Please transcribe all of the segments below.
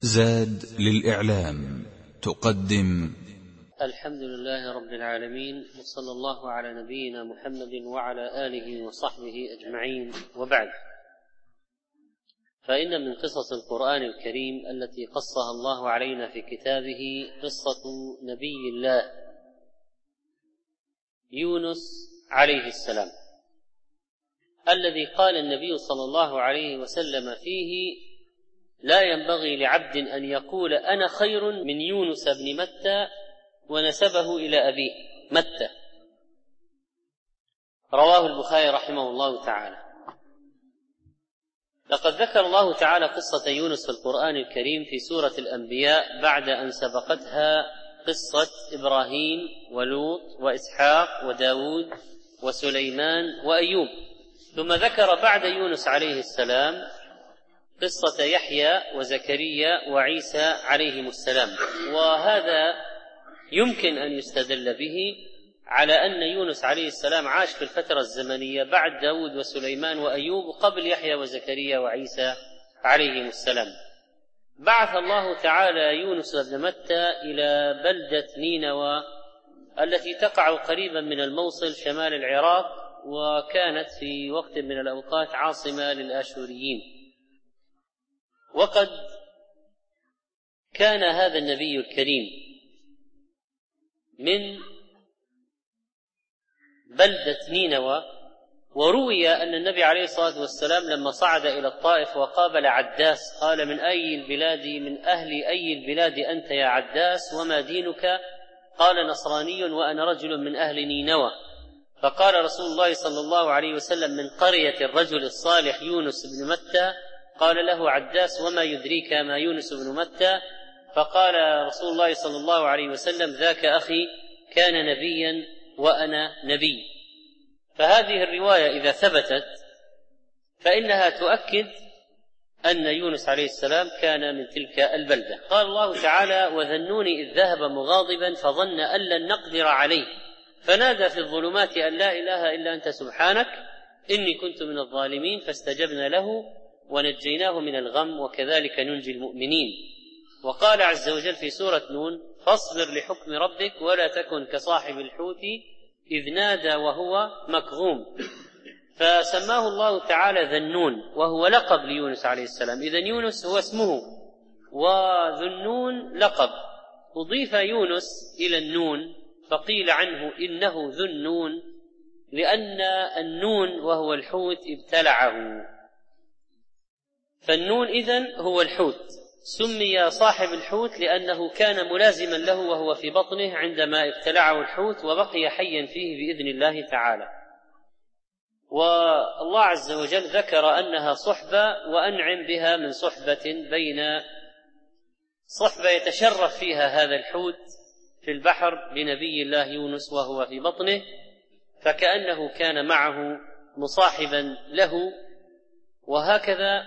زاد للإعلام تقدم الحمد لله رب العالمين، وصلى الله على نبينا محمد وعلى آله وصحبه أجمعين، وبعد. فإن من قصص القرآن الكريم التي قصها الله علينا في كتابه قصة نبي الله يونس عليه السلام، الذي قال النبي صلى الله عليه وسلم فيه: لا ينبغي لعبد أن يقول أنا خير من يونس بن متى، ونسبه إلى أبيه متى. رواه البخاري رحمه الله تعالى. لقد ذكر الله تعالى قصة يونس في القرآن الكريم في سورة الأنبياء بعد أن سبقتها قصة إبراهيم ولوط وإسحاق وداود وسليمان وأيوب، ثم ذكر بعد يونس عليه السلام قصة يحيى وزكريا وعيسى عليهم السلام. وهذا يمكن أن يستدل به على أن يونس عليه السلام عاش في الفترة الزمنية بعد داود وسليمان وأيوب قبل يحيى وزكريا وعيسى عليهم السلام. بعث الله تعالى يونس بن متى إلى بلدة نينوى التي تقع قريبا من الموصل شمال العراق، وكانت في وقت من الأوقات عاصمة للآشوريين. وقد كان هذا النبي الكريم من بلدة نينوى، وروي أن النبي عليه الصلاة والسلام لما صعد إلى الطائف وقابل عداس قال: من أي البلاد من أهل أي البلاد أنت يا عداس، وما دينك؟ قال: نصراني وأنا رجل من أهل نينوى. فقال رسول الله صلى الله عليه وسلم: من قرية الرجل الصالح يونس بن متى. قال له عداس: وما يدريك ما يونس بن متى؟ فقال رسول الله صلى الله عليه وسلم: ذاك أخي كان نبيا وأنا نبي. فهذه الرواية إذا ثبتت فإنها تؤكد أن يونس عليه السلام كان من تلك البلدة. قال الله تعالى: وذنون إذ ذهب مغاضبا فظن أن لن نقدر عليه فنادى في الظلمات أن لا إله إلا أنت سبحانك إني كنت من الظالمين، فاستجبنا له ونجيناه من الغم وكذلك ننجي المؤمنين. وقال عز وجل في سورة نون: فاصبر لحكم ربك ولا تكن كصاحب الحوت إذ نادى وهو مكظوم. فسماه الله تعالى ذنون، وهو لقب ليونس عليه السلام. إذن يونس هو اسمه، وذنون لقب. أضيف يونس إلى النون فقيل عنه إنه ذو النون، لأن النون وهو الحوت ابتلعه، فالنون إذن هو الحوت. سمي صاحب الحوت لأنه كان ملازما له وهو في بطنه عندما ابتلعه الحوت، وبقي حيا فيه بإذن الله تعالى. والله عز وجل ذكر أنها صحبة، وأنعم بها من صحبة بين صحبة يتشرف فيها هذا الحوت في البحر بنبي الله يونس وهو في بطنه، فكأنه كان معه مصاحبا له. وهكذا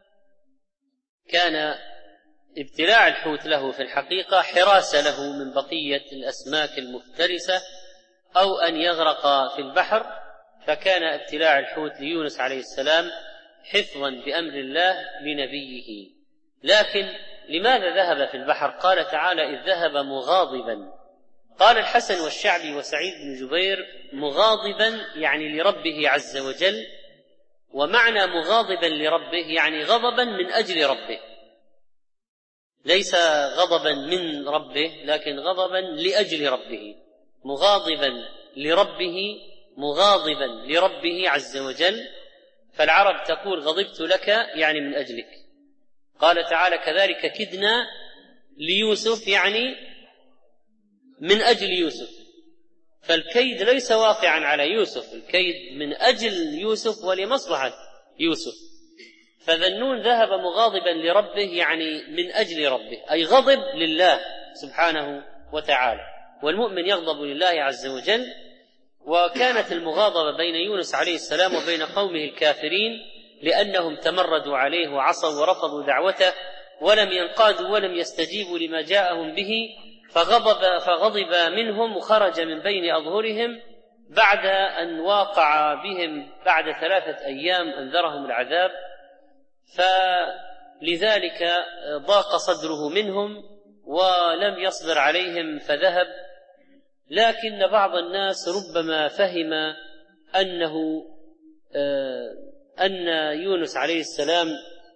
كان ابتلاع الحوت له في الحقيقة حراسة له من بقية الأسماك المفترسة، أو أن يغرق في البحر. فكان ابتلاع الحوت ليونس عليه السلام حفظا بأمر الله لنبيه. لكن لماذا ذهب في البحر؟ قال تعالى: إذ ذهب مغاضبا. قال الحسن والشعبي وسعيد بن جبير: مغاضبا يعني لربه عز وجل، ومعنى مغاضبا لربه يعني غضبا من أجل ربه، ليس غضبا من ربه لكن غضبا لأجل ربه. مغاضبا لربه، مغاضبا لربه عز وجل. فالعرب تقول غضبت لك يعني من أجلك. قال تعالى: كذلك كدنا ليوسف يعني من أجل يوسف. فالكيد ليس واقعا على يوسف، الكيد من أجل يوسف ولمصلحة يوسف. فذنون ذهب مغاضبا لربه يعني من أجل ربه، أي غضب لله سبحانه وتعالى، والمؤمن يغضب لله عز وجل. وكانت المغاضبة بين يونس عليه السلام وبين قومه الكافرين لأنهم تمردوا عليه وعصوا ورفضوا دعوته ولم ينقادوا ولم يستجيبوا لما جاءهم به، فغضب منهم وخرج من بين أظهرهم بعد أن واقع بهم بعد 3 أيام أنذرهم العذاب. لذلك ضاق صدره منهم ولم يصبر عليهم فذهب. لكن بعض الناس ربما فهم أن يونس عليه السلام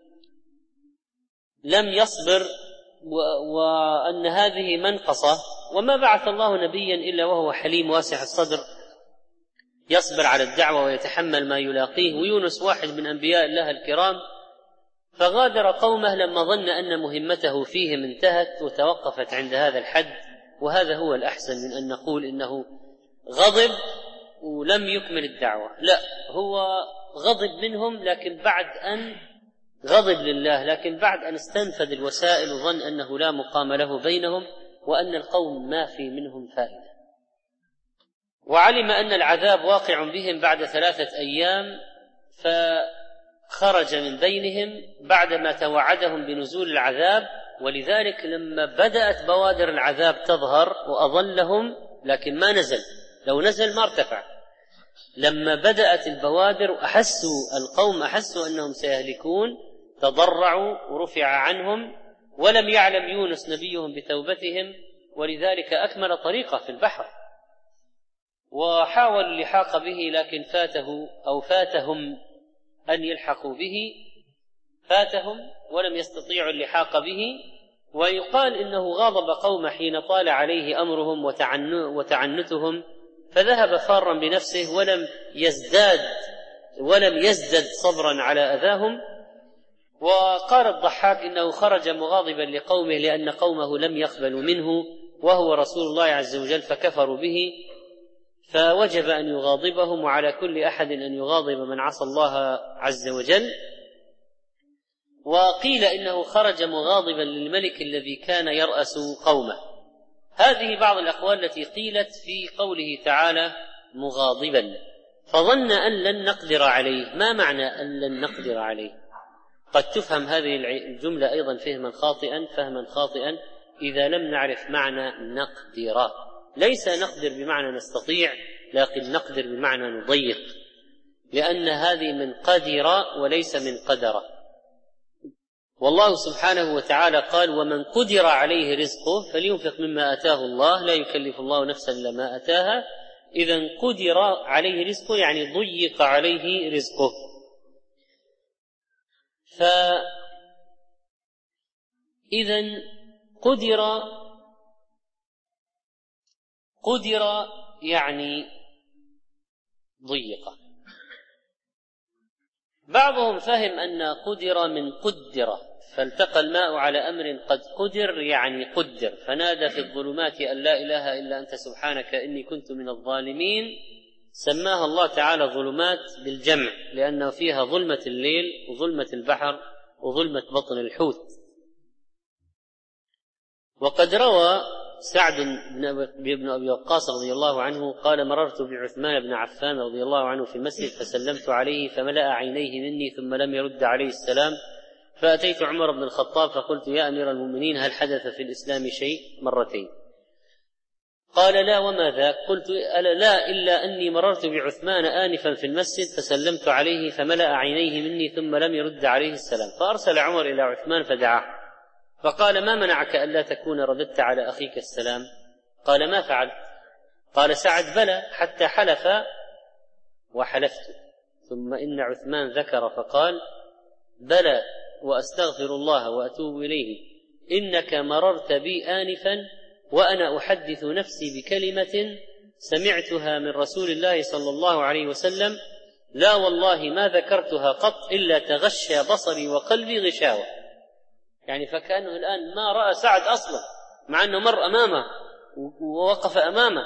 لم يصبر وأن هذه منقصة، وما بعث الله نبيا إلا وهو حليم واسع الصدر يصبر على الدعوة ويتحمل ما يلاقيه، ويونس واحد من أنبياء الله الكرام، فغادر قومه لما ظن أن مهمته فيهم انتهت وتوقفت عند هذا الحد. وهذا هو الأحسن من أن نقول إنه غضب ولم يكمل الدعوة، لا، هو غضب منهم لكن بعد أن غضب لله، لكن بعد أن استنفذ الوسائل وظن أنه لا مقام له بينهم وأن القوم ما في منهم فائدة. وعلم أن العذاب واقع بهم بعد 3 أيام، فخرج من بينهم بعدما توعدهم بنزول العذاب. ولذلك لما بدأت بوادر العذاب تظهر وأظلهم، لكن ما نزل، لو نزل ما ارتفع. لما بدأت البوادر القوم أحسوا أنهم سيهلكون، تضرعوا ورفع عنهم، ولم يعلم يونس نبيهم بتوبتهم، ولذلك أكمل طريقه في البحر. وحاول اللحاق به لكن فاتهم أن يلحقوا به، فاتهم ولم يستطيعوا اللحاق به. ويقال إنه غاضب قوم حين طال عليه أمرهم وتعنتهم، فذهب فارا بنفسه ولم يزدد صبرا على أذاهم. وقال الضحاك إنه خرج مغاضبا لقومه لأن قومه لم يقبلوا منه وهو رسول الله عز وجل فكفروا به، فوجب أن يغاضبهم، وعلى كل أحد أن يغاضب من عصى الله عز وجل. وقيل إنه خرج مغاضبا للملك الذي كان يرأس قومه. هذه بعض الأقوال التي قيلت في قوله تعالى مغاضبا، فظن أن لن نقدر عليه. ما معنى أن لن نقدر عليه؟ قد تفهم هذه الجملة أيضا فهما خاطئا إذا لم نعرف معنى نقدر. ليس نقدر بمعنى نستطيع، لكن نقدر بمعنى نضيق، لأن هذه من قدر وليس من قدر. والله سبحانه وتعالى قال ومن قدر عليه رزقه فلينفق مما آتاه الله لا يكلف الله نفسا إلا ما آتاها. إذن قدر عليه رزقه يعني ضيق عليه رزقه. فإذن قدر يعني ضيق. بعضهم فهم أن قدر من قدر، فالتقى الماء على أمر قد قدر يعني قدر، فنادى في الظلمات أن لا إله إلا أنت سبحانك إني كنت من الظالمين. سماها الله تعالى ظلمات بالجمع لأنه فيها ظلمة الليل وظلمة البحر وظلمة بطن الحوت. وقد روى سعد بن أبي وقاص رضي الله عنه قال مررت بعثمان بن عفان رضي الله عنه في المسجد فسلمت عليه فملأ عينيه مني ثم لم يرد عليه السلام، فأتيت عمر بن الخطاب فقلت يا أمير المؤمنين هل حدث في الإسلام شيء؟ مرتين. قال لا وما ذاك؟ قلت لا إلا أني مررت بعثمان آنفا في المسجد فسلمت عليه فملأ عينيه مني ثم لم يرد عليه السلام، فأرسل عمر إلى عثمان فدعاه فقال ما منعك ألا تكون رددت على أخيك السلام؟ قال ما فعلت؟ قال سعد بلى حتى حلف وحلفت. ثم إن عثمان ذكر فقال بلى وأستغفر الله وأتوب إليه إنك مررت بي آنفا وأنا أحدث نفسي بكلمة سمعتها من رسول الله صلى الله عليه وسلم لا والله ما ذكرتها قط إلا تغشى بصري وقلبي غشاوة. يعني فكأنه الآن ما رأى سعد أصلا مع أنه مر أمامه ووقف أمامه.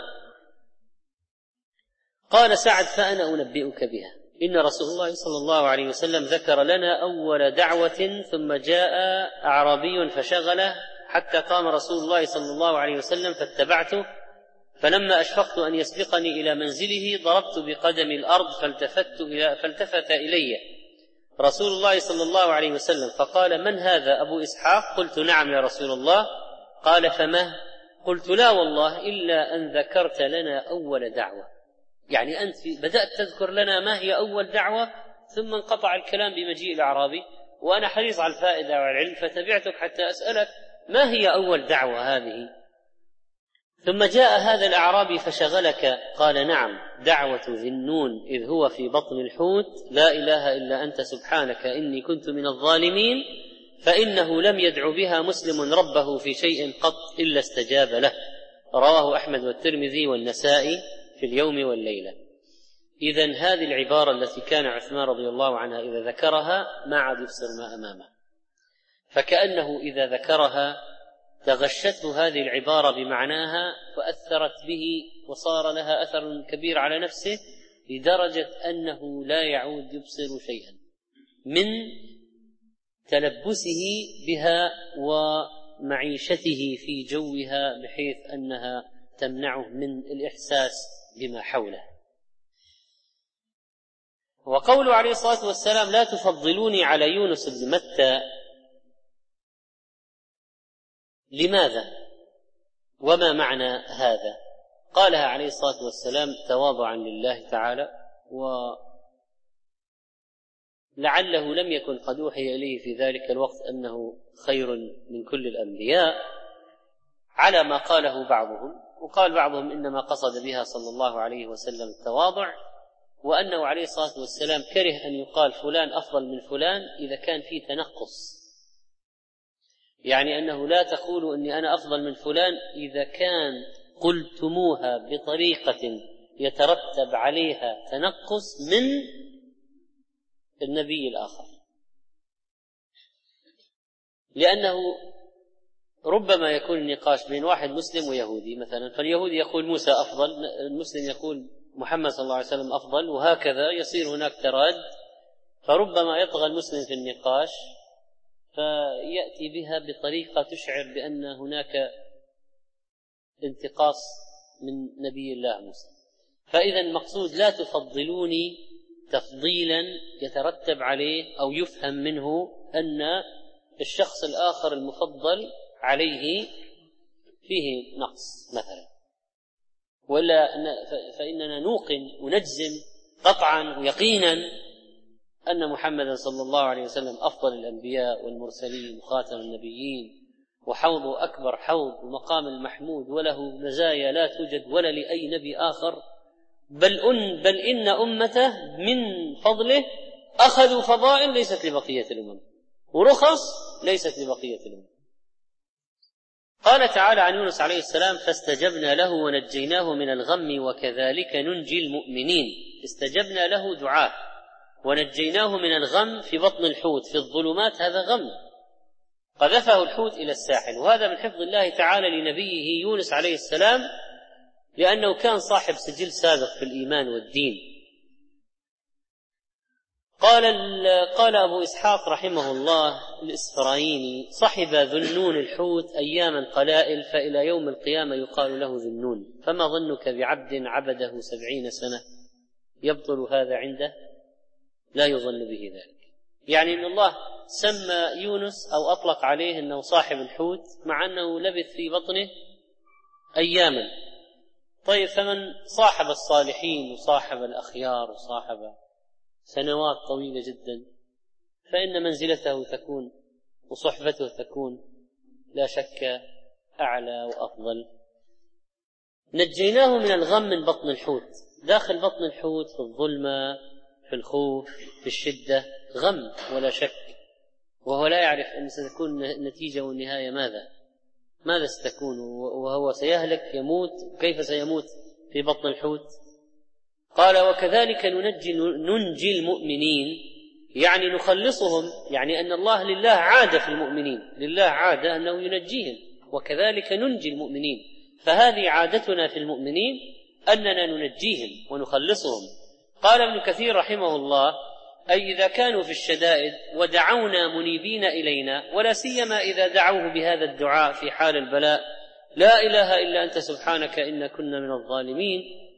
قال سعد فأنا أنبئك بها إن رسول الله صلى الله عليه وسلم ذكر لنا أول دعوة ثم جاء أعرابي فشغله حتى قام رسول الله صلى الله عليه وسلم فاتبعته، فلما أشفقت أن يسبقني إلى منزله ضربت بقدم الأرض فالتفت إلي رسول الله صلى الله عليه وسلم فقال من هذا أبو إسحاق؟ قلت نعم يا رسول الله. قال فما؟ قلت لا والله إلا أن ذكرت لنا أول دعوة. يعني أنت بدأت تذكر لنا ما هي أول دعوة ثم انقطع الكلام بمجيء الأعرابي، وأنا حريص على الفائدة والعلم فتبعتك حتى أسألك ما هي أول دعوة هذه؟ ثم جاء هذا الأعرابي فشغلك. قال نعم، دعوة ذي النون إذ هو في بطن الحوت لا إله إلا أنت سبحانك إني كنت من الظالمين، فإنه لم يدع بها مسلم ربه في شيء قط إلا استجاب له. رواه أحمد والترمذي والنسائي في اليوم والليلة. إذن هذه العبارة التي كان عثمان رضي الله عنها إذا ذكرها ما عاد يبصر ما أمامه، فكأنه إذا ذكرها تغشته هذه العبارة بمعناها وأثرت به وصار لها أثر كبير على نفسه، لدرجة أنه لا يعود يبصر شيئا من تلبسه بها ومعيشته في جوها، بحيث أنها تمنعه من الإحساس بما حوله. وقوله عليه الصلاة والسلام لا تفضلوني على يونس بن متى، لماذا وما معنى هذا؟ قالها عليه الصلاة والسلام تواضعا لله تعالى، ولعله لم يكن قد أوحي إليه في ذلك الوقت أنه خير من كل الأنبياء على ما قاله بعضهم، وقال بعضهم إنما قصد بها صلى الله عليه وسلم التواضع، وأنه عليه الصلاة والسلام كره أن يقال فلان أفضل من فلان إذا كان فيه تنقص، يعني أنه لا تقولوا أني أنا أفضل من فلان إذا كان قلتموها بطريقة يترتب عليها تنقص من النبي الآخر، لأنه ربما يكون النقاش بين واحد مسلم ويهودي مثلا، فاليهودي يقول موسى أفضل، المسلم يقول محمد صلى الله عليه وسلم أفضل، وهكذا يصير هناك تراد، فربما يطغى المسلم في النقاش فيأتي بها بطريقة تشعر بأن هناك انتقاص من نبي الله موسى. فإذا المقصود لا تفضلوني تفضيلا يترتب عليه أو يفهم منه أن الشخص الآخر المفضل عليه فيه نقص مثلا، ولا فإننا نوقن ونجزم قطعا ويقينا أن محمدا صلى الله عليه وسلم أفضل الأنبياء والمرسلين وخاتم النبيين، وحوضه أكبر حوض ومقام المحمود، وله مزايا لا توجد ولا لأي نبي آخر، بل إن أمته من فضله أخذوا فضائل ليست لبقية الأمم ورخص ليست لبقية الأمم. قال تعالى عن يونس عليه السلام فاستجبنا له ونجيناه من الغم وكذلك ننجي المؤمنين. استجبنا له دعاء ونجيناه من الغم في بطن الحوت في الظلمات، هذا غم قذفه الحوت إلى الساحل، وهذا من حفظ الله تعالى لنبيه يونس عليه السلام، لأنه كان صاحب سجل سابق في الإيمان والدين. قال أبو إسحاق رحمه الله الإسفرايني صحب ذو النون الحوت أياما قلائل فإلى يوم القيامة يقال له ذو النون، فما ظنك بعبد عبده 70 سنة يبطل هذا عنده؟ لا يظن به ذلك، يعني أن الله سمى يونس أو أطلق عليه أنه صاحب الحوت مع أنه لبث في بطنه أياما. طيب فمن صاحب الصالحين وصاحب الأخيار وصاحب سنوات طويلة جدا فإن منزلته تكون وصحبته تكون لا شك أعلى وأفضل. نجيناه من الغم من بطن الحوت، داخل بطن الحوت في الظلمة في الخوف في الشدة غم ولا شك، وهو لا يعرف أن ستكون النتيجة والنهاية ماذا ستكون، وهو سيهلك يموت، كيف سيموت في بطن الحوت. قال وكذلك ننجي المؤمنين، يعني نخلصهم، يعني أن الله لله عادة في المؤمنين، لله عادة أنه ينجيهم، وكذلك ننجي المؤمنين، فهذه عادتنا في المؤمنين أننا ننجيهم ونخلصهم. قال ابن كثير رحمه الله أي إذا كانوا في الشدائد ودعونا منيبين إلينا، ولا سيما إذا دعوه بهذا الدعاء في حال البلاء لا إله إلا أنت سبحانك إنا كنا من الظالمين،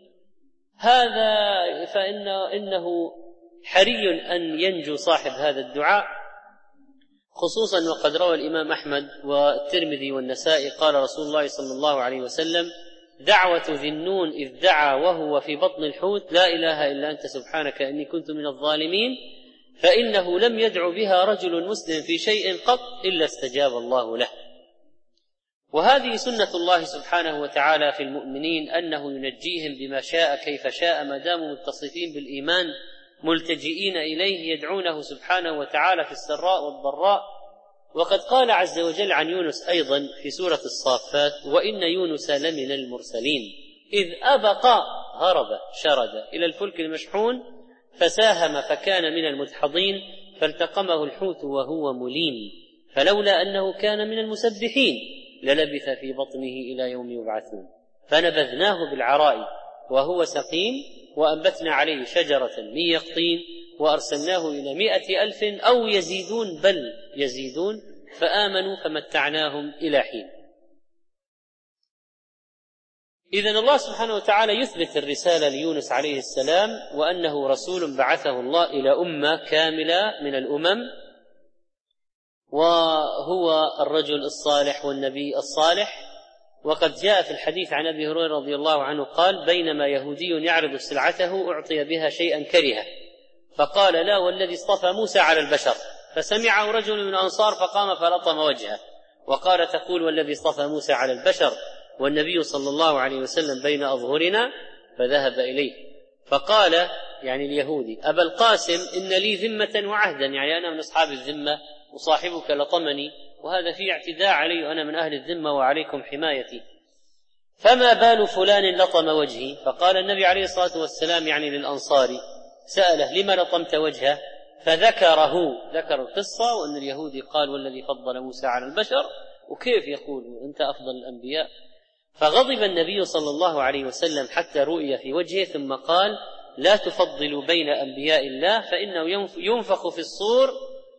هذا فإنه حري أن ينجو صاحب هذا الدعاء، خصوصا وقد روى الإمام أحمد والترمذي والنسائي قال رسول الله صلى الله عليه وسلم دعوة ذي النون إذ دعا وهو في بطن الحوت لا إله إلا أنت سبحانك إني كنت من الظالمين، فإنه لم يدع بها رجل مسلم في شيء قط إلا استجاب الله له. وهذه سنة الله سبحانه وتعالى في المؤمنين، أنه ينجيهم بما شاء كيف شاء ما داموا متصفين بالإيمان ملتجئين إليه يدعونه سبحانه وتعالى في السراء والضراء. وقد قال عز وجل عن يونس أيضا في سورة الصافات: وإن يونس لمن المرسلين إذ أبق هرب شرد إلى الفلك المشحون فساهم فكان من المدحضين فالتقمه الحوت وهو مليم فلولا أنه كان من المسبحين للبث في بطنه إلى يوم يبعثون فنبذناه بالعراء وهو سقيم وأنبتنا عليه شجرة من يقطين وأرسلناه إلى 100,000 أو يزيدون بل يزيدون فآمنوا فمتعناهم إلى حين. إذن الله سبحانه وتعالى يثبت الرسالة ليونس عليه السلام وأنه رسول بعثه الله إلى أمة كاملة من الأمم، وهو الرجل الصالح والنبي الصالح. وقد جاء في الحديث عن أبي هريرة رضي الله عنه قال: بينما يهودي يعرض سلعته أعطي بها شيئا كرهه فقال: لا والذي اصطفى موسى على البشر، فسمعه رجل من الأنصار فقام فلطم وجهه وقال: تقول والذي اصطفى موسى على البشر والنبي صلى الله عليه وسلم بين أظهرنا؟ فذهب إليه فقال يعني اليهودي: أبا القاسم إن لي ذمة وعهدا، يعني أنا من أصحاب الذمة وصاحبك لطمني، وهذا فيه اعتداء علي وأنا من أهل الذمة وعليكم حمايتي، فما بال فلان لطم وجهي؟ فقال النبي عليه الصلاة والسلام يعني للأنصاري سأله: لما لطمت وجهه؟ ذكر القصة وأن اليهودي قال: والذي فضل موسى على البشر، وكيف يقول أنت أفضل الأنبياء؟ فغضب النبي صلى الله عليه وسلم حتى رؤي في وجهه ثم قال: لا تفضلوا بين أنبياء الله فإنه ينفخ في الصور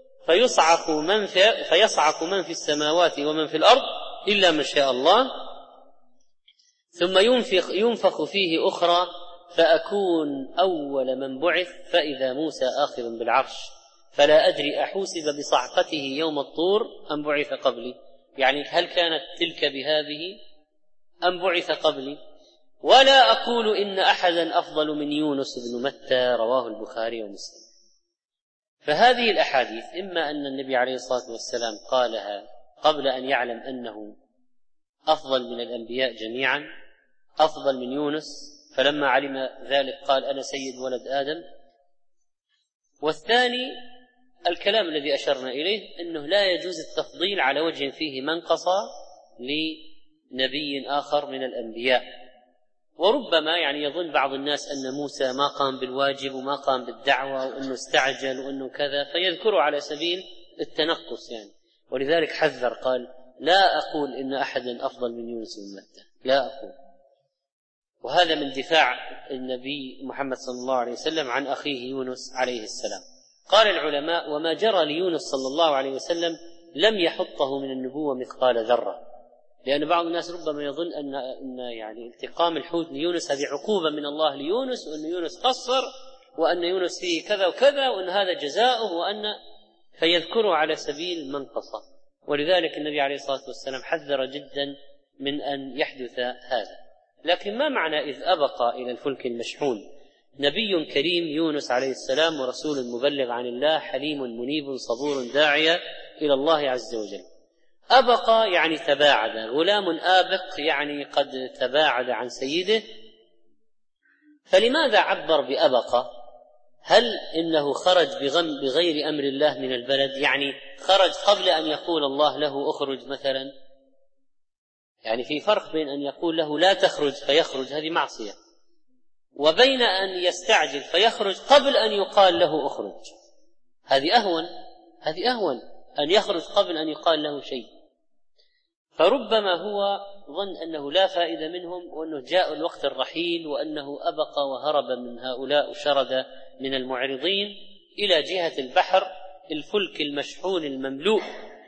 فيصعق من في السماوات ومن في الأرض إلا من شاء الله، ثم ينفخ فيه أخرى فأكون أول من بعث فإذا موسى آخذ بالعرش، فلا أدري أحوسب بصعقته يوم الطور أم بعث قبلي، يعني هل كانت تلك بهذه أم بعث قبلي؟ ولا أقول إن أحدا أفضل من يونس بن متى، رواه البخاري ومسلم. فهذه الأحاديث إما أن النبي عليه الصلاة والسلام قالها قبل أن يعلم أنه أفضل من الأنبياء جميعا، أفضل من يونس، فلما علم ذلك قال: أنا سيد ولد آدم. والثاني الكلام الذي أشرنا إليه أنه لا يجوز التفضيل على وجه فيه منقصة لنبي آخر من الأنبياء. وربما يعني يظن بعض الناس أن موسى ما قام بالواجب وما قام بالدعوة وأنه استعجل وأنه كذا فيذكره على سبيل التنقص يعني، ولذلك حذر قال: لا أقول إن أحدا أفضل من يونس بن متى، لا أقول. وهذا من دفاع النبي محمد صلى الله عليه وسلم عن أخيه يونس عليه السلام. قال العلماء: وما جرى ليونس صلى الله عليه وسلم لم يحطه من النبوة مثقال ذرة، لأن بعض الناس ربما يظن أن يعني التقام الحوت ليونس هذه عقوبة من الله ليونس، وأن يونس قصر، وأن يونس فيه كذا وكذا، وأن هذا جزاؤه، فيذكره على سبيل منقصة. ولذلك النبي عليه الصلاة والسلام حذر جدا من أن يحدث هذا. لكن ما معنى إذ أبق إلى الفلك المشحون؟ نبي كريم يونس عليه السلام ورسول مبلغ عن الله حليم منيب صبور داعية إلى الله عز وجل. أبق يعني تباعد، غلام آبق يعني قد تباعد عن سيده. فلماذا عبر بأبق؟ هل إنه خرج بغير أمر الله من البلد، يعني خرج قبل أن يقول الله له أخرج مثلا؟ يعني في فرق بين أن يقول له لا تخرج فيخرج، هذه معصية، وبين أن يستعجل فيخرج قبل أن يقال له أخرج، هذه أهون أن يخرج قبل أن يقال له شيء. فربما هو ظن أنه لا فائدة منهم، وأنه جاء الوقت الرحيل، وأنه أبق وهرب من هؤلاء وشرد من المعرضين إلى جهة البحر. الفلك المشحون المملوء،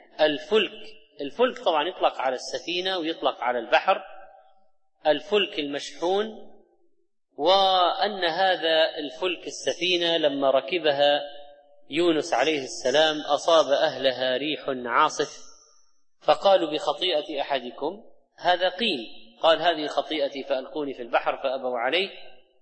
الفلك طبعا يطلق على السفينة ويطلق على البحر، الفلك المشحون. وأن هذا الفلك السفينة لما ركبها يونس عليه السلام أصاب أهلها ريح عاصف فقالوا بخطيئة أحدكم، هذا قيل، قال هذه خطيئتي فألقوني في البحر فأبوا عليه.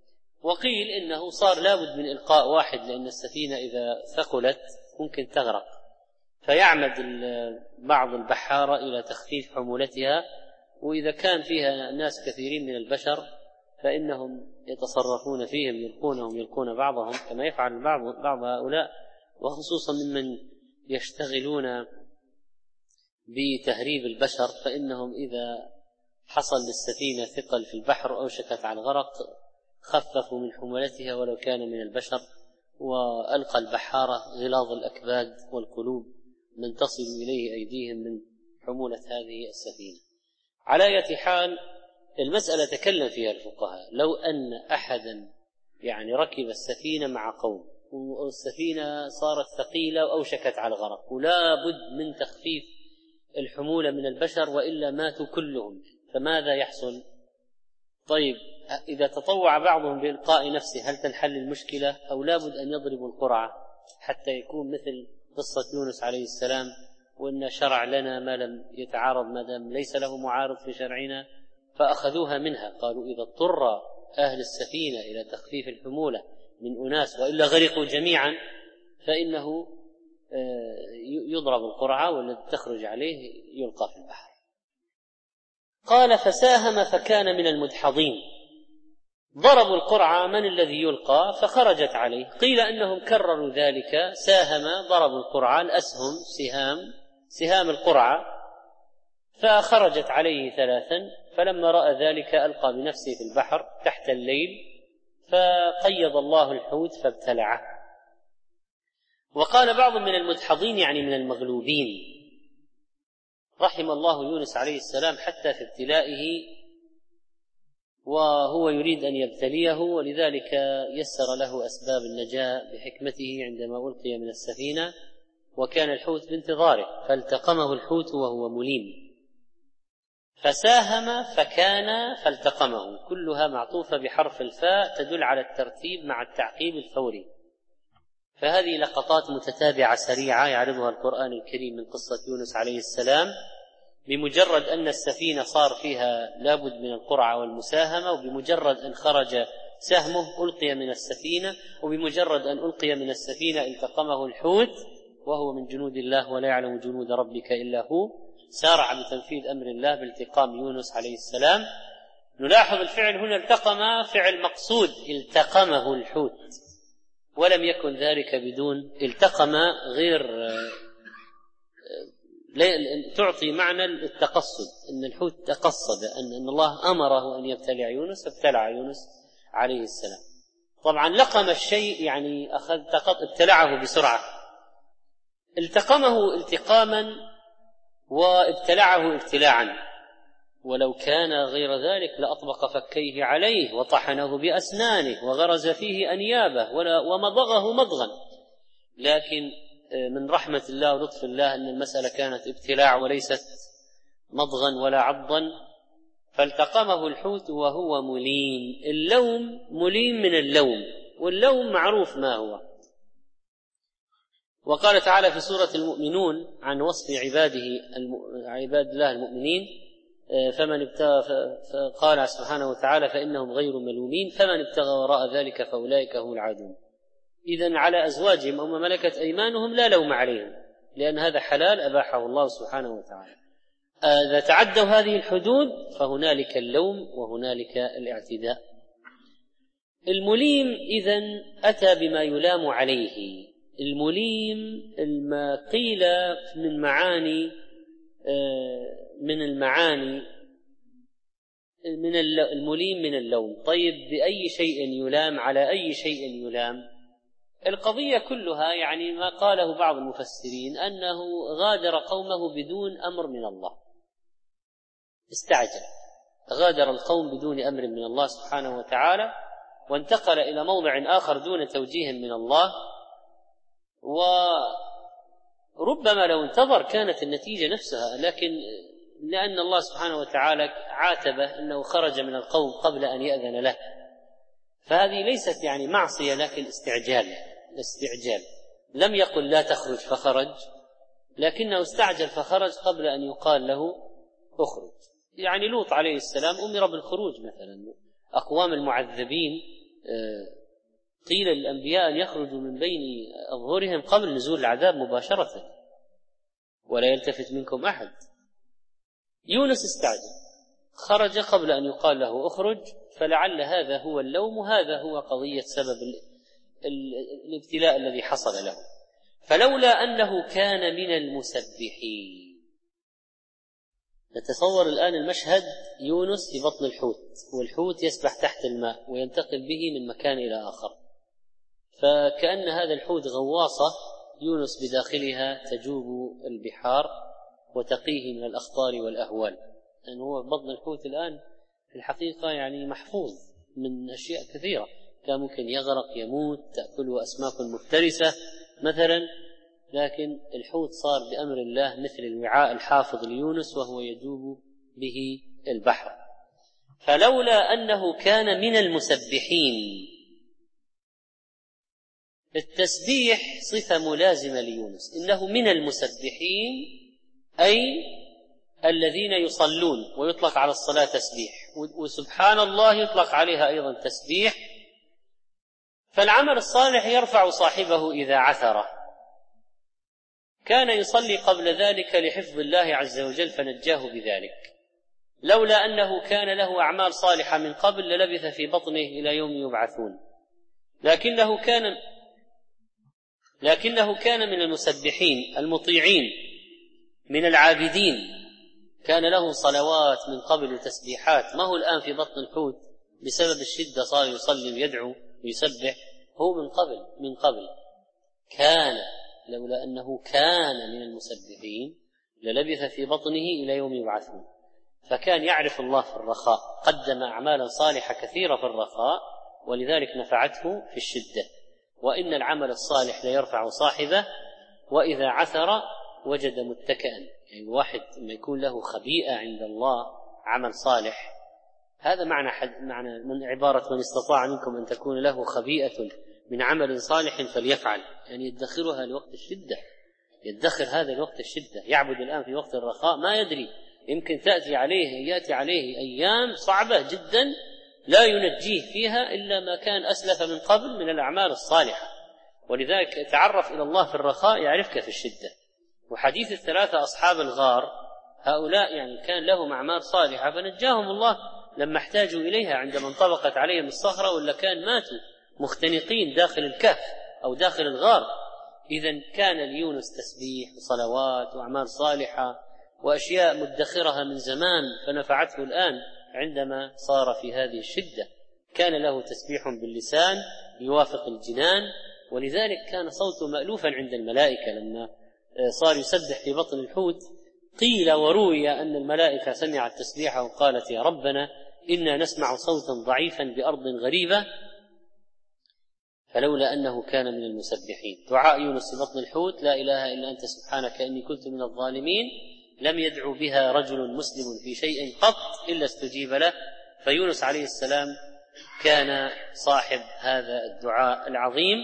وقيل إنه صار لابد من إلقاء واحد، لأن السفينة إذا ثقلت ممكن تغرق، فيعمد بعض البحارة إلى تخفيف حمولتها، وإذا كان فيها ناس كثيرين من البشر فإنهم يتصرفون فيهم، يلقون بعضهم كما يفعل بعض هؤلاء، وخصوصا ممن يشتغلون بتهريب البشر، فإنهم إذا حصل للسفينة ثقل في البحر أوشكت على الغرق خففوا من حمولتها ولو كان من البشر، وألقى البحارة غلاظ الأكباد والقلوب من تصل إليه أيديهم من حمولة هذه السفينة. على أي حال المسألة تكلم فيها الفقهاء، لو أن أحدا ركب السفينة مع قوم والسفينة صارت ثقيلة وأوشكت على الغرق ولا بد من تخفيف الحمولة من البشر وإلا ماتوا كلهم، فماذا يحصل؟ طيب إذا تطوع بعضهم بإلقاء نفسه هل تنحل المشكلة أو لابد أن يضربوا القرعة حتى يكون مثل قصة يونس عليه السلام، وإن شرع لنا ما لم يتعارض ما دام ليس له معارض في شرعنا، فأخذوها منها، قالوا إذا اضطر أهل السفينة إلى تخفيف الحمولة من أناس وإلا غرقوا جميعا فإنه يضرب القرعة والذي تخرج عليه يلقى في البحر. قال فساهم فكان من المدحضين، ضربوا القرعة من الذي يلقى فخرجت عليه، قيل أنهم كرروا ذلك، ساهم ضربوا القرعة الأسهم سهام القرعة فخرجت عليه 3، فلما رأى ذلك ألقى بنفسه في البحر تحت الليل فقيض الله الحوت فابتلعه. وقال بعض من المدحضين من المغلوبين، رحم الله يونس عليه السلام حتى في ابتلائه وهو يريد أن يبتليه، ولذلك يسر له أسباب النجاة بحكمته عندما ألقي من السفينة وكان الحوت بانتظاره فالتقمه الحوت وهو مليم، فساهم فكان فالتقمه، كلها معطوفة بحرف الفاء تدل على الترتيب مع التعقيب الفوري. فهذه لقطات متتابعة سريعة يعرضها القرآن الكريم من قصة يونس عليه السلام، بمجرد أن السفينة صار فيها لابد من القرعة والمساهمة، وبمجرد أن خرج سهمه ألقي من السفينة، وبمجرد أن ألقي من السفينة التقمه الحوت وهو من جنود الله ولا يعلم جنود ربك إلا هو، سارع بتنفيذ أمر الله بالتقام يونس عليه السلام. نلاحظ الفعل هنا التقم فعل مقصود، التقمه الحوت، ولم يكن ذلك بدون التقم، غير تعطي معنى التقصد، أن الحوت تقصد، أن الله أمره أن يبتلع يونس فابتلع يونس عليه السلام. طبعا لقم الشيء أخذ ابتلعه بسرعة، التقمه التقاما وابتلعه ابتلاعا، ولو كان غير ذلك لأطبق فكيه عليه وطحنه بأسنانه وغرز فيه أنيابه ومضغه مضغا، لكن من رحمة الله ولطف الله أن المسألة كانت ابتلاع وليست مضغا ولا عضا، فالتقمه الحوت وهو مليم. اللوم مليم من اللوم، واللوم معروف ما هو. وقال تعالى في سورة المؤمنون عن وصف عباد الله المؤمنين، فقال سبحانه وتعالى فإنهم غير ملومين فمن ابتغى وراء ذلك فأولئك هم العادون. إذن على أزواجهم أو ملكت أيمانهم لا لوم عليهم، لأن هذا حلال أباحه الله سبحانه وتعالى. إذا تعدوا هذه الحدود فهنالك اللوم وهنالك الاعتداء. المليم إذن أتى بما يلام عليه. المليم ما قيل من معاني من المليم من اللوم. طيب بأي شيء يلام؟ على أي شيء يلام؟ القضية كلها ما قاله بعض المفسرين أنه غادر قومه بدون أمر من الله، استعجل، غادر القوم بدون أمر من الله سبحانه وتعالى وانتقل إلى موضع آخر دون توجيه من الله، وربما لو انتظر كانت النتيجة نفسها، لكن لأن الله سبحانه وتعالى عاتبه أنه خرج من القوم قبل أن يأذن له، فهذه ليست معصية لكن استعجال. لم يقل لا تخرج فخرج، لكنه استعجل فخرج قبل أن يقال له اخرج. لوط عليه السلام أمر بالخروج مثلا، أقوام المعذبين قيل للأنبياء أن يخرجوا من بين أظهرهم قبل نزول العذاب مباشرة ولا يلتفت منكم أحد. يونس استعجل، خرج قبل أن يقال له أخرج، فلعل هذا هو اللوم، هذا هو قضية سبب الابتلاء الذي حصل له. فلولا أنه كان من المسبحين. نتصور الآن المشهد، يونس في بطن الحوت والحوت يسبح تحت الماء وينتقل به من مكان إلى آخر، فكأن هذا الحوت غواصة يونس بداخلها تجوب البحار وتقيه من الأخطار والأهوال. لأنه هو في بطن الحوت الآن في الحقيقة يعني محفوظ من أشياء كثيرة، كان ممكن يغرق يموت تأكله أسماك مفترسة مثلا، لكن الحوت صار بأمر الله مثل الوعاء الحافظ ليونس وهو يجوب به البحر. فلولا أنه كان من المسبحين. التسبيح صفة ملازمة ليونس، إنه من المسبحين أي الذين يصلون، ويطلق على الصلاة تسبيح، وسبحان الله يطلق عليها أيضا تسبيح. فالعمل الصالح يرفع صاحبه إذا عثر. كان يصلي قبل ذلك لحفظ الله عز وجل فنجاه بذلك. لولا أنه كان له أعمال صالحة من قبل للبث في بطنه إلى يوم يبعثون، لكنه كان من المسبحين المطيعين من العابدين، كان له صلوات من قبل وتسبيحات. ما هو الآن في بطن الحوت بسبب الشدة صار يصلي ويدعو ويسبح، هو من قبل كان. لولا أنه كان من المسبحين للبث في بطنه إلى يوم يبعثون. فكان يعرف الله في الرخاء، قدم أعمالا صالحة كثيرة في الرخاء ولذلك نفعته في الشدة. وإن العمل الصالح ليرفع صاحبه وإذا عثر وجد متكئا. يعني الواحد لما يكون له خبيئة عند الله عمل صالح، هذا معنى من عبارة من استطاع منكم أن تكون له خبيئة من عمل صالح فليفعل، يعني يدخرها لوقت الشدة، يدخر هذا لوقت الشدة. يعبد الآن في وقت الرخاء ما يدري، يمكن يأتي عليه أيام صعبة جدا لا ينجيه فيها إلا ما كان أسلف من قبل من الأعمال الصالحة. ولذلك تعرف إلى الله في الرخاء يعرفك في الشدة. وحديث الثلاثة أصحاب الغار هؤلاء يعني كان لهم أعمال صالحة فنجاهم الله لما احتاجوا إليها عندما انطبقت عليهم الصخرة، ولا كان ماتوا مختنقين داخل الكهف أو داخل الغار. إذن كان ليونس تسبيح وصلوات وأعمال صالحة وأشياء مدخرها من زمان فنفعته الآن عندما صار في هذه الشدة. كان له تسبيح باللسان يوافق الجنان، ولذلك كان صوته مألوفا عند الملائكة. لما صار يسبح في بطن الحوت قيل وروي أن الملائكة سمعت تسبيحه وقالت يا ربنا إنا نسمع صوتا ضعيفا بأرض غريبة. فلولا أنه كان من المسبحين. دعاء يونس في بطن الحوت لا إله إلا أنت سبحانك إني كنت من الظالمين لم يدعو بها رجل مسلم في شيء قط إلا استجيب له. فيونس عليه السلام كان صاحب هذا الدعاء العظيم،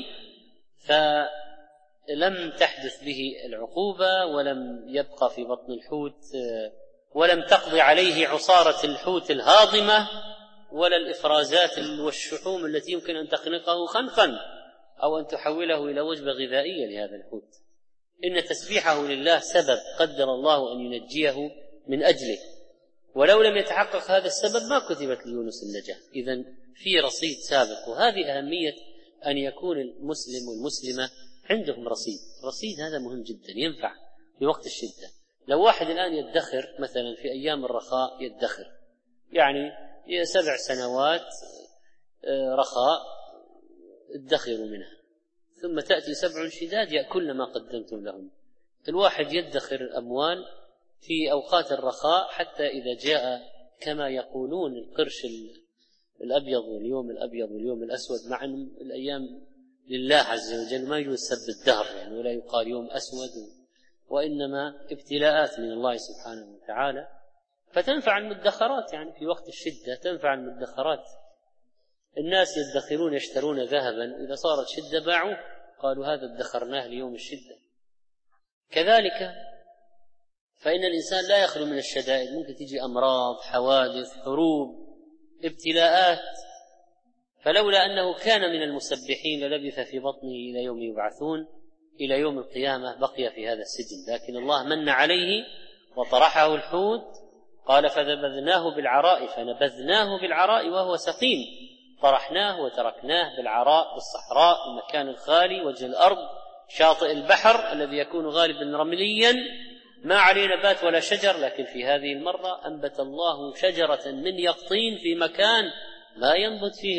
فلم تحدث به العقوبة ولم يبقى في بطن الحوت، ولم تقضي عليه عصارة الحوت الهاضمة ولا الإفرازات والشحوم التي يمكن أن تخنقه خنقا أو أن تحوله إلى وجبة غذائية لهذا الحوت. إن تسبيحه لله سبب قدر الله أن ينجيه من أجله، ولو لم يتحقق هذا السبب ما كتبت ليونس النجاة. إذن في رصيد سابق، وهذه أهمية أن يكون المسلم والمسلمة عندهم رصيد هذا مهم جدا ينفع في وقت الشدة. لو واحد الآن يدخر مثلا في أيام الرخاء، يدخر يعني 7 سنوات رخاء ادخروا منها، ثم تأتي 7 شداد يأكلن ما قدمتم لهم. الواحد يدخر الأموال في أوقات الرخاء حتى إذا جاء كما يقولون القرش الأبيض واليوم الأبيض واليوم الأسود، مع أن الأيام لله عز وجل ما يجوز سب الدهر يعني، ولا يقال يوم أسود، وإنما ابتلاءات من الله سبحانه وتعالى. فتنفع المدخرات يعني في وقت الشدة، تنفع المدخرات. الناس يدخرون يشترون ذهبا، إذا صارت شدة باعوه قالوا هذا ادخرناه ليوم الشدة. كذلك فإن الإنسان لا يخلو من الشدائد، ممكن تجي أمراض، حوادث، حروب، ابتلاءات. فلولا أنه كان من المسبحين للبث في بطنه إلى يوم يبعثون، إلى يوم القيامة بقي في هذا السجن. لكن الله من عليه وطرحه الحوت، قال فنبذناه بالعراء وهو سقيم، طرحناه وتركناه بالعراء بالصحراء، المكان الخالي، وجه الأرض، شاطئ البحر الذي يكون غالبا رمليا، ما عليه نبات ولا شجر. لكن في هذه المرة أنبت الله شجرة من يقطين في مكان لا ينبت فيه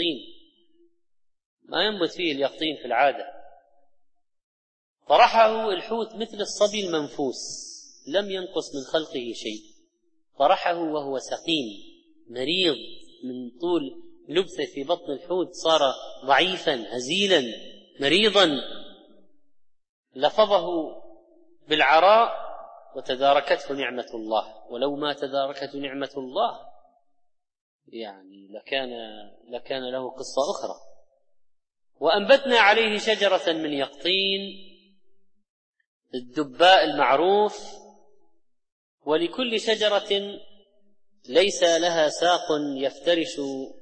اليقطين في العادة. طرحه الحوت مثل الصبي المنفوس، لم ينقص من خلقه شيء، طرحه وهو سقيم مريض من طول لبثه في بطن الحوت، صار ضعيفا هزيلا مريضا، لفظه بالعراء وتداركته نعمة الله. ولو ما تداركته نعمة الله يعني لكان له قصة أخرى. وأنبتنا عليه شجرة من يقطين، الدباء المعروف، ولكل شجرة ليس لها ساق يفترش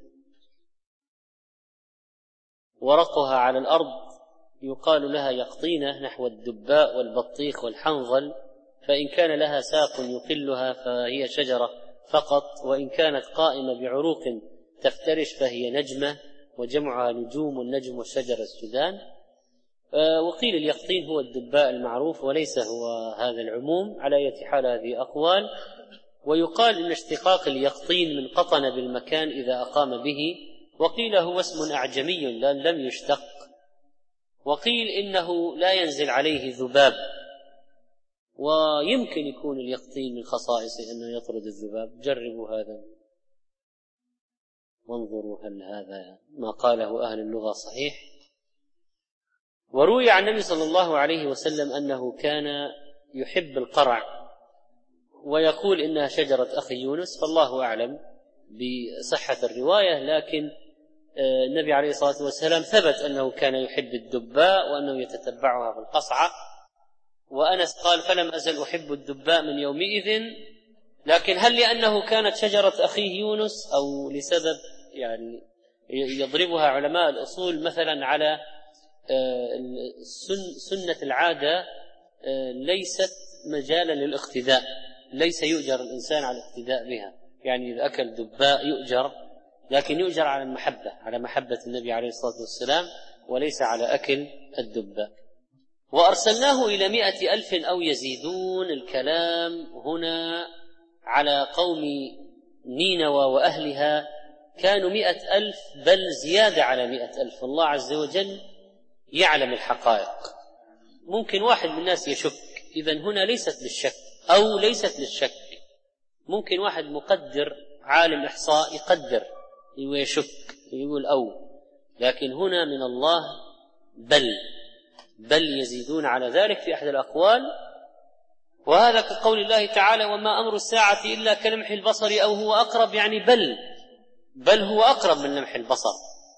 ورقها على الأرض يقال لها يقطينة، نحو الدباء والبطيخ والحنظل. فإن كان لها ساق يقلها فهي شجرة فقط، وإن كانت قائمة بعروق تفترش فهي نجمة، وجمعها نجوم، والنجم والشجر السودان. وقيل اليقطين هو الدباء المعروف وليس هو هذا العموم. على أي حال هذه أقوال. ويقال إن اشتقاق اليقطين من قطن بالمكان إذا أقام به، وقيل هو اسم أعجمي لم يشتق، وقيل إنه لا ينزل عليه ذباب، ويمكن يكون اليقطين من خصائصه أنه يطرد الذباب. جربوا هذا وانظروا هل هذا ما قاله أهل اللغة صحيح. وروي عن النبي صلى الله عليه وسلم أنه كان يحب القرع، ويقول إنها شجرة أخي يونس، فالله أعلم بصحة الرواية. لكن النبي عليه الصلاة والسلام ثبت أنه كان يحب الدباء وأنه يتتبعها في القصعة. وأنس قال فلم أزل أحب الدباء من يومئذ. لكن هل لأنه كانت شجرة أخيه يونس أو لسبب يعني يضربها علماء الأصول مثلا على سنة العادة ليست مجالا للاقتداء، ليس يؤجر الإنسان على الاقتداء بها، يعني إذا أكل دباء يؤجر، لكن يؤجر على المحبة، على محبة النبي عليه الصلاة والسلام، وليس على أكل الدباء. وأرسلناه إلى 100,000 أو يزيدون. الكلام هنا على قوم نينوى وأهلها، كانوا 100,000 بل زيادة على 100,000. الله عز وجل يعلم الحقائق. ممكن واحد من الناس يشك، إذن هنا ليست للشك أو ليست للشك. ممكن واحد مقدر عالم إحصاء يقدر ويشك يقول أو، لكن هنا من الله بل يزيدون على ذلك في أحد الأقوال. وهذا كقول الله تعالى وما أمر الساعة إلا كلمح البصر أو هو أقرب، يعني بل هو أقرب من لمح البصر.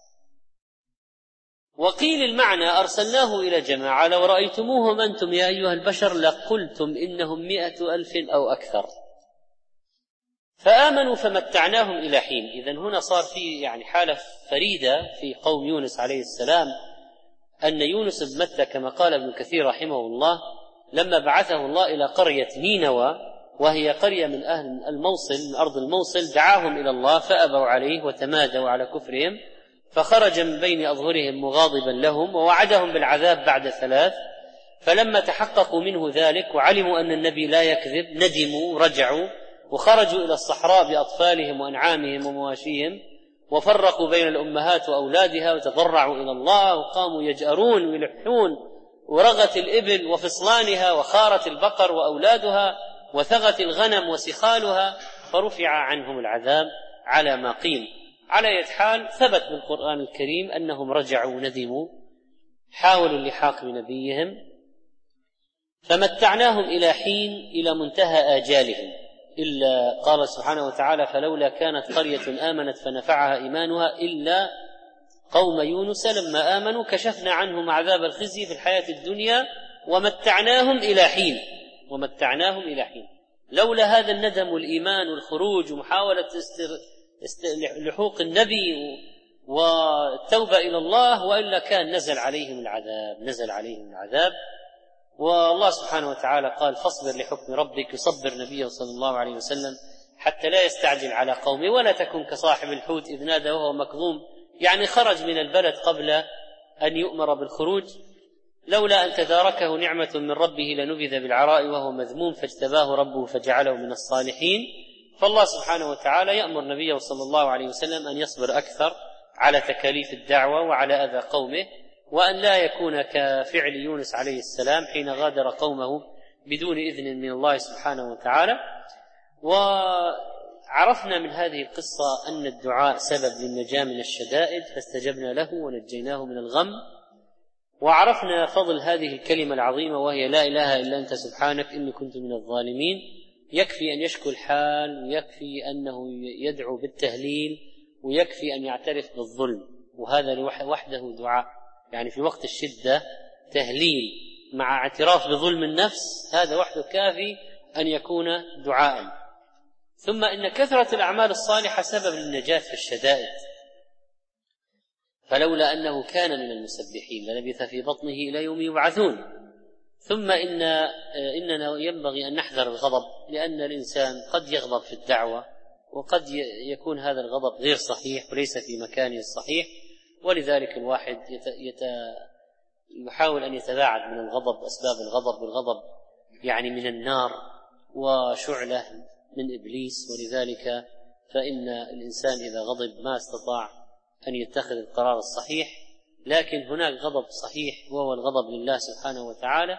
وقيل المعنى أرسلناه إلى جماعة لو رأيتموهم أنتم يا أيها البشر لقلتم إنهم 100,000 أو أكثر، فآمنوا فمتعناهم إلى حين. إذن هنا صار في يعني حالة فريدة في قوم يونس عليه السلام، أن يونس بن متى كما قال ابن كثير رحمه الله لما بعثه الله إلى قرية نينوى وهي قرية من أهل الموصل من أرض الموصل، دعاهم إلى الله فأبوا عليه وتمادوا على كفرهم، فخرج من بين أظهرهم مغاضبا لهم ووعدهم بالعذاب بعد 3. فلما تحققوا منه ذلك وعلموا أن النبي لا يكذب ندموا رجعوا وخرجوا إلى الصحراء بأطفالهم وأنعامهم ومواشيهم، وفرقوا بين الأمهات وأولادها وتضرعوا إلى الله، وقاموا يجأرون ويلحون، ورغت الإبل وفصلانها وخارت البقر وأولادها وثغت الغنم وسخالها، فرفع عنهم العذاب على ما قيل. على أي حال ثبت بالقرآن الكريم أنهم رجعوا ندموا، حاولوا اللحاق بنبيهم، فمتعناهم إلى حين إلى منتهى آجالهم. إلا قال سبحانه وتعالى فلولا كانت قرية آمنت فنفعها إيمانها إلا قوم يونس لما آمنوا كشفنا عنهم عذاب الخزي في الحياة الدنيا ومتعناهم إلى حين. لولا هذا الندم والإيمان والخروج ومحاولة لحوق النبي والتوبة إلى الله، وإلا كان نزل عليهم العذاب. والله سبحانه وتعالى قال: فاصبر لحكم ربك، يصبر نبيه صلى الله عليه وسلم حتى لا يستعجل على قومه، ولا تكن كصاحب الحوت إذ نادى وهو مكظوم، يعني خرج من البلد قبل أن يؤمر بالخروج، لولا أن تداركه نعمة من ربه لنبذ بالعراء وهو مذموم فاجتباه ربه فجعله من الصالحين. فالله سبحانه وتعالى يأمر نبيه صلى الله عليه وسلم أن يصبر أكثر على تكاليف الدعوة وعلى أذى قومه، وأن لا يكون كفعل يونس عليه السلام حين غادر قومه بدون إذن من الله سبحانه وتعالى. وعرفنا من هذه القصة أن الدعاء سبب للنجاة من الشدائد، فاستجبنا له ونجيناه من الغم. وعرفنا فضل هذه الكلمة العظيمة وهي: لا إله إلا أنت سبحانك إني كنت من الظالمين. يكفي أن يشكو الحال، ويكفي أنه يدعو بالتهليل، ويكفي أن يعترف بالظلم، وهذا وحده دعاء. يعني في وقت الشدة تهليل مع اعتراف بظلم النفس، هذا وحده كافي أن يكون دعاء. ثم إن كثرة الأعمال الصالحة سبب للنجاة في الشدائد، فلولا أنه كان من المسبحين للبث في بطنه إلى يوم يبعثون. ثم إننا ينبغي أن نحذر الغضب، لأن الإنسان قد يغضب في الدعوة، وقد يكون هذا الغضب غير صحيح وليس في مكانه الصحيح، ولذلك الواحد يحاول أن يتباعد من الغضب. أسباب الغضب، والغضب يعني من النار وشعلة من إبليس، ولذلك فإن الإنسان إذا غضب ما استطاع أن يتخذ القرار الصحيح. لكن هناك غضب صحيح وهو الغضب لله سبحانه وتعالى،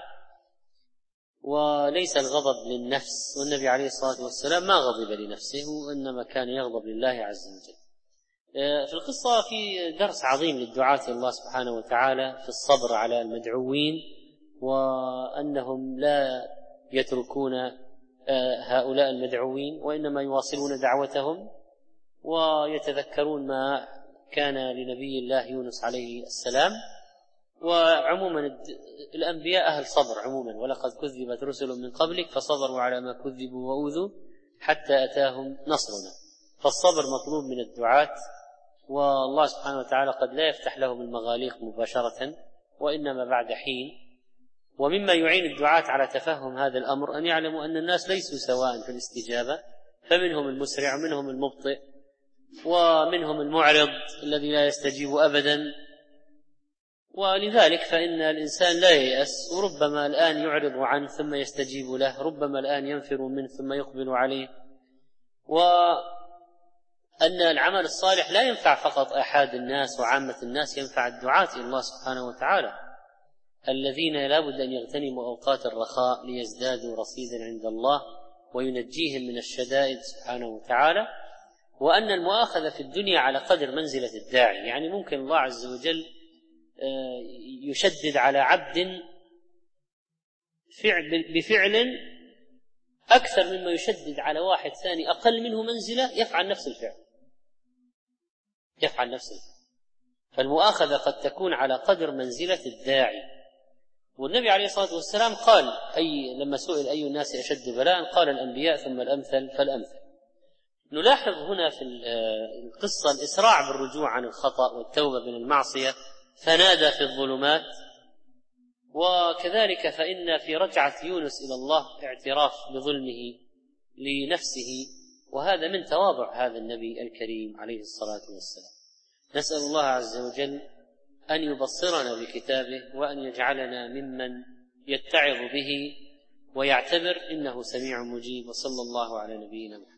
وليس الغضب للنفس. والنبي عليه الصلاة والسلام ما غضب لنفسه، وإنما كان يغضب لله عز وجل. في القصة في درس عظيم للدعاة الله سبحانه وتعالى في الصبر على المدعوين، وأنهم لا يتركون هؤلاء المدعوين، وإنما يواصلون دعوتهم ويتذكرون ما كان لنبي الله يونس عليه السلام. وعموما الأنبياء أهل صبر عموما، ولقد كذبت رسل من قبلك فصبروا على ما كذبوا وأوذوا حتى أتاهم نصرنا. فالصبر مطلوب من الدعاة، والله سبحانه وتعالى قد لا يفتح لهم المغاليق مباشرة، وإنما بعد حين. ومما يعين الدعاة على تفهم هذا الأمر أن يعلموا أن الناس ليسوا سواء في الاستجابة، فمنهم المسرع ومنهم المبطئ ومنهم المعرض الذي لا يستجيب أبدا. ولذلك فإن الإنسان لا ييأس، وربما الآن يعرض عنه ثم يستجيب له، ربما الآن ينفر منه ثم يقبل عليه. وأن العمل الصالح لا ينفع فقط أحد الناس وعامة الناس، ينفع الدعاة إلى الله سبحانه وتعالى الذين لا بد أن يغتنموا أوقات الرخاء ليزدادوا رصيدا عند الله وينجيهم من الشدائد سبحانه وتعالى. وأن المؤاخذة في الدنيا على قدر منزلة الداعي، يعني ممكن الله عز وجل يشدد على عبد بفعل أكثر مما يشدد على واحد ثاني أقل منه منزلة يفعل نفس الفعل. فالمؤاخذة قد تكون على قدر منزلة الداعي. والنبي عليه الصلاة والسلام قال لما سئل أي الناس أشد بلاء قال الأنبياء ثم الأمثل فالأمثل. نلاحظ هنا في القصة الإسراع بالرجوع عن الخطأ والتوبة من المعصية، فنادى في الظلمات. وكذلك فإن في رجعة يونس إلى الله اعتراف بظلمه لنفسه، وهذا من تواضع هذا النبي الكريم عليه الصلاة والسلام. نسأل الله عز وجل أن يبصرنا بكتابه، وأن يجعلنا ممن يتعظ به ويعتبر، إنه سميع مجيب. وصلى الله على نبينا محمد.